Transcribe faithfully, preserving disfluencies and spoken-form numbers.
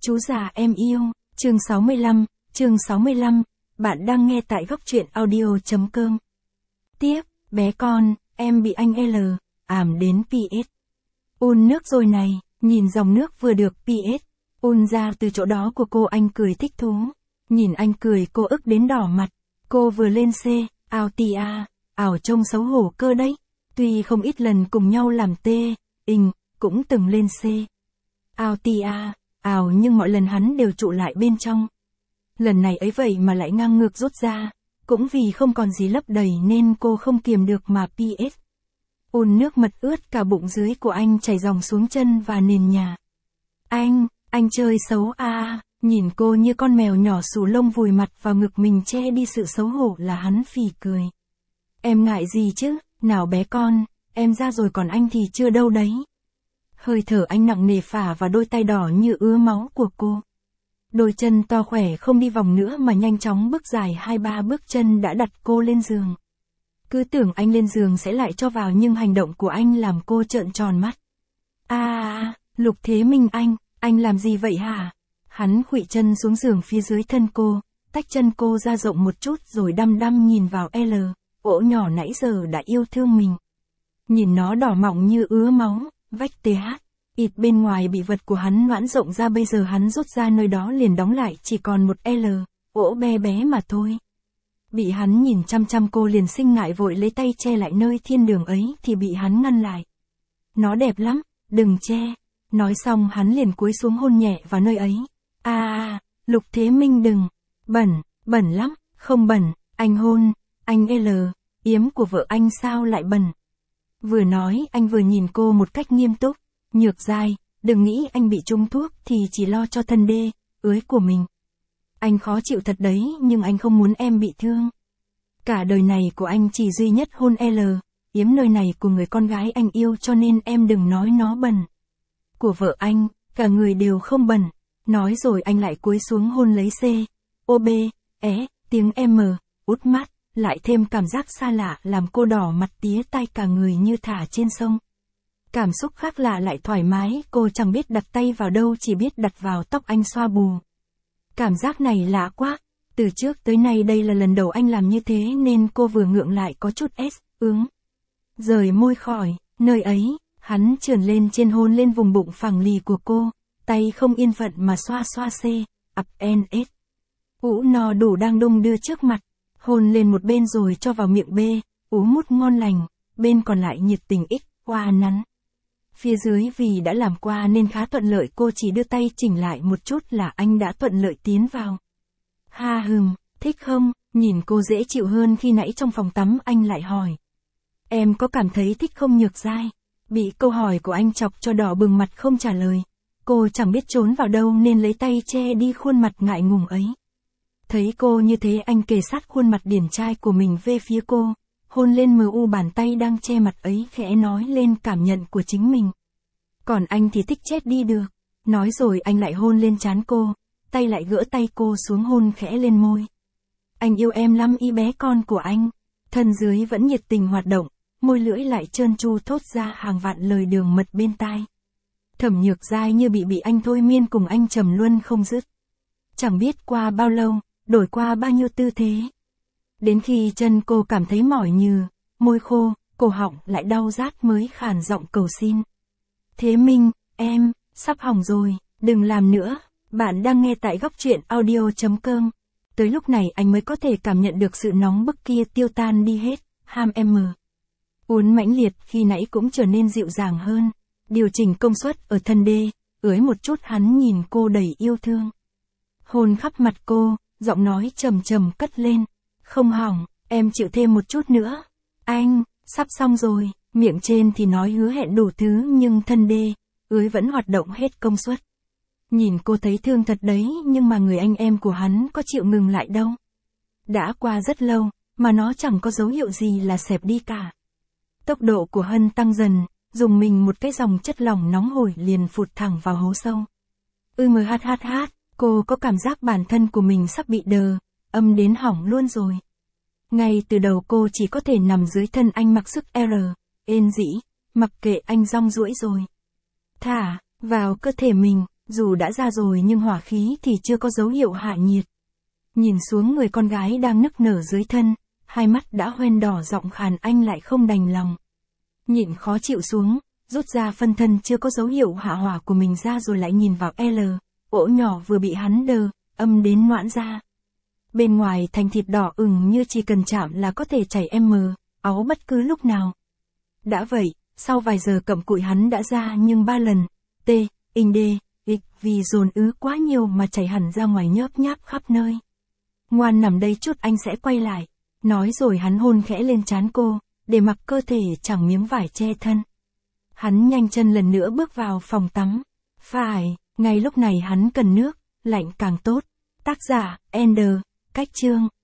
Chú già em yêu, chương sáu mươi lăm, chương sáu mươi lăm, bạn đang nghe tại góc truyện audio chấm com. Tiếp, bé con, em bị anh L, ảm đến pê ét. Un nước rồi này, nhìn dòng nước vừa được pê ét, un ra từ chỗ đó của cô anh cười thích thú. Nhìn anh cười cô ức đến đỏ mặt, cô vừa lên C, ào tì à, ảo trông xấu hổ cơ đấy. Tuy không ít lần cùng nhau làm T, ình, cũng từng lên C. Ào tì à, ảo nhưng mọi lần hắn đều trụ lại bên trong. Lần này ấy vậy mà lại ngang ngược rút ra, cũng vì không còn gì lấp đầy nên cô không kiềm được mà pê ét. Un nước mật ướt cả bụng dưới của anh chảy dòng xuống chân và nền nhà. Anh, anh chơi xấu à, nhìn cô như con mèo nhỏ xù lông vùi mặt vào ngực mình che đi sự xấu hổ là hắn phì cười. Em ngại gì chứ, nào bé con, em ra rồi còn anh thì chưa đâu đấy. Hơi thở anh nặng nề phả vào đôi tay đỏ như ứa máu của cô. Đôi chân to khỏe không đi vòng nữa mà nhanh chóng bước dài hai ba bước chân đã đặt cô lên giường. Cứ tưởng anh lên giường sẽ lại cho vào nhưng hành động của anh làm cô trợn tròn mắt. À, Lục Thế Minh anh, anh làm gì vậy hả? Hắn khuỵu chân xuống giường phía dưới thân cô, tách chân cô ra rộng một chút rồi đăm đăm nhìn vào L, ổ nhỏ nãy giờ đã yêu thương mình. Nhìn nó đỏ mọng như ứa máu, vách tê hát, ịt bên ngoài bị vật của hắn noãn rộng ra bây giờ hắn rút ra nơi đó liền đóng lại chỉ còn một L, ổ bé bé mà thôi. Bị hắn nhìn chăm chăm cô liền sinh ngại vội lấy tay che lại nơi thiên đường ấy thì bị hắn ngăn lại. Nó đẹp lắm, đừng che. Nói xong hắn liền cúi xuống hôn nhẹ vào nơi ấy. À, à, Lục Thế Minh đừng. Bẩn, bẩn lắm, không bẩn, anh hôn, anh L, yếm của vợ anh sao lại bẩn. Vừa nói anh vừa nhìn cô một cách nghiêm túc. Nhược dai, đừng nghĩ anh bị trúng thuốc thì chỉ lo cho thân đê, ưới của mình. Anh khó chịu thật đấy nhưng anh không muốn em bị thương. Cả đời này của anh chỉ duy nhất hôn L, yếm nơi này của người con gái anh yêu cho nên em đừng nói nó bẩn. Của vợ anh, cả người đều không bẩn. Nói rồi anh lại cúi xuống hôn lấy C, O B, é, tiếng M, út mắt, lại thêm cảm giác xa lạ làm cô đỏ mặt tía tai cả người như thả trên sông. Cảm xúc khác lạ lại thoải mái, cô chẳng biết đặt tay vào đâu chỉ biết đặt vào tóc anh xoa bù. Cảm giác này lạ quá, từ trước tới nay đây là lần đầu anh làm như thế nên cô vừa ngượng lại có chút S, ướng. Rời môi khỏi, nơi ấy, hắn trườn lên trên hôn lên vùng bụng phẳng lì của cô, tay không yên phận mà xoa xoa C, up and S. Ú no đủ đang đung đưa trước mặt, hôn lên một bên rồi cho vào miệng B, ú mút ngon lành, bên còn lại nhiệt tình X, hoa nắn. Phía dưới vì đã làm qua nên khá thuận lợi cô chỉ đưa tay chỉnh lại một chút là anh đã thuận lợi tiến vào. Ha hừm, thích không? Nhìn cô dễ chịu hơn khi nãy trong phòng tắm anh lại hỏi. Em có cảm thấy thích không Nhược dai? Bị câu hỏi của anh chọc cho đỏ bừng mặt không trả lời. Cô chẳng biết trốn vào đâu nên lấy tay che đi khuôn mặt ngại ngùng ấy. Thấy cô như thế anh kề sát khuôn mặt điển trai của mình về phía cô. Hôn lên mờ u bàn tay đang che mặt ấy khẽ nói lên cảm nhận của chính mình. Còn anh thì thích chết đi được. Nói rồi anh lại hôn lên trán cô, tay lại gỡ tay cô xuống hôn khẽ lên môi. Anh yêu em lắm y bé con của anh. Thân dưới vẫn nhiệt tình hoạt động, môi lưỡi lại trơn tru thốt ra hàng vạn lời đường mật bên tai. Thẩm Nhược dai như bị bị anh thôi miên cùng anh trầm luân không dứt. Chẳng biết qua bao lâu, đổi qua bao nhiêu tư thế. Đến khi chân cô cảm thấy mỏi nhừ, môi khô, cổ họng lại đau rát mới khàn giọng cầu xin. Thế Minh, em, sắp hỏng rồi, đừng làm nữa. Bạn đang nghe tại góc truyện audio chấm com. Tới lúc này anh mới có thể cảm nhận được sự nóng bức kia tiêu tan đi hết, ham M. Uốn mãnh liệt khi nãy cũng trở nên dịu dàng hơn. Điều chỉnh công suất ở thân đê, ưới một chút hắn nhìn cô đầy yêu thương. Hôn khắp mặt cô, giọng nói trầm trầm cất lên. Không hỏng, em chịu thêm một chút nữa. Anh, sắp xong rồi, miệng trên thì nói hứa hẹn đủ thứ nhưng thân đê, ưới vẫn hoạt động hết công suất. Nhìn cô thấy thương thật đấy nhưng mà người anh em của hắn có chịu ngừng lại đâu. Đã qua rất lâu, mà nó chẳng có dấu hiệu gì là xẹp đi cả. Tốc độ của Hân tăng dần, dùng mình một cái dòng chất lỏng nóng hổi liền phụt thẳng vào hố sâu. Ư mờ hát hát hát, cô có cảm giác bản thân của mình sắp bị đờ, âm đến hỏng luôn rồi. Ngay từ đầu cô chỉ có thể nằm dưới thân anh mặc sức R, ên dĩ, mặc kệ anh rong ruổi rồi. Thả, vào cơ thể mình, Dù đã ra rồi nhưng hỏa khí thì chưa có dấu hiệu hạ nhiệt. Nhìn xuống người con gái đang nức nở dưới thân, hai mắt đã hoen đỏ giọng khàn anh lại không đành lòng. Nhịn khó chịu xuống, rút ra phân thân chưa có dấu hiệu hạ hỏa của mình ra rồi lại nhìn vào L, ổ nhỏ vừa bị hắn đờ, âm đến noãn ra. Bên ngoài thành thịt đỏ ửng như chỉ cần chạm là có thể chảy M, áo bất cứ lúc nào. Đã vậy, sau vài giờ cặm cụi hắn đã ra nhưng ba lần, T, in D, X vì dồn ứ quá nhiều mà chảy hẳn ra ngoài nhớp nháp khắp nơi. Ngoan nằm đây chút anh sẽ quay lại. Nói rồi hắn hôn khẽ lên trán cô, để mặc cơ thể chẳng miếng vải che thân. Hắn nhanh chân lần nữa bước vào phòng tắm. Phải, ngay lúc này hắn cần nước, lạnh càng tốt. Tác giả, Ender, cách chương.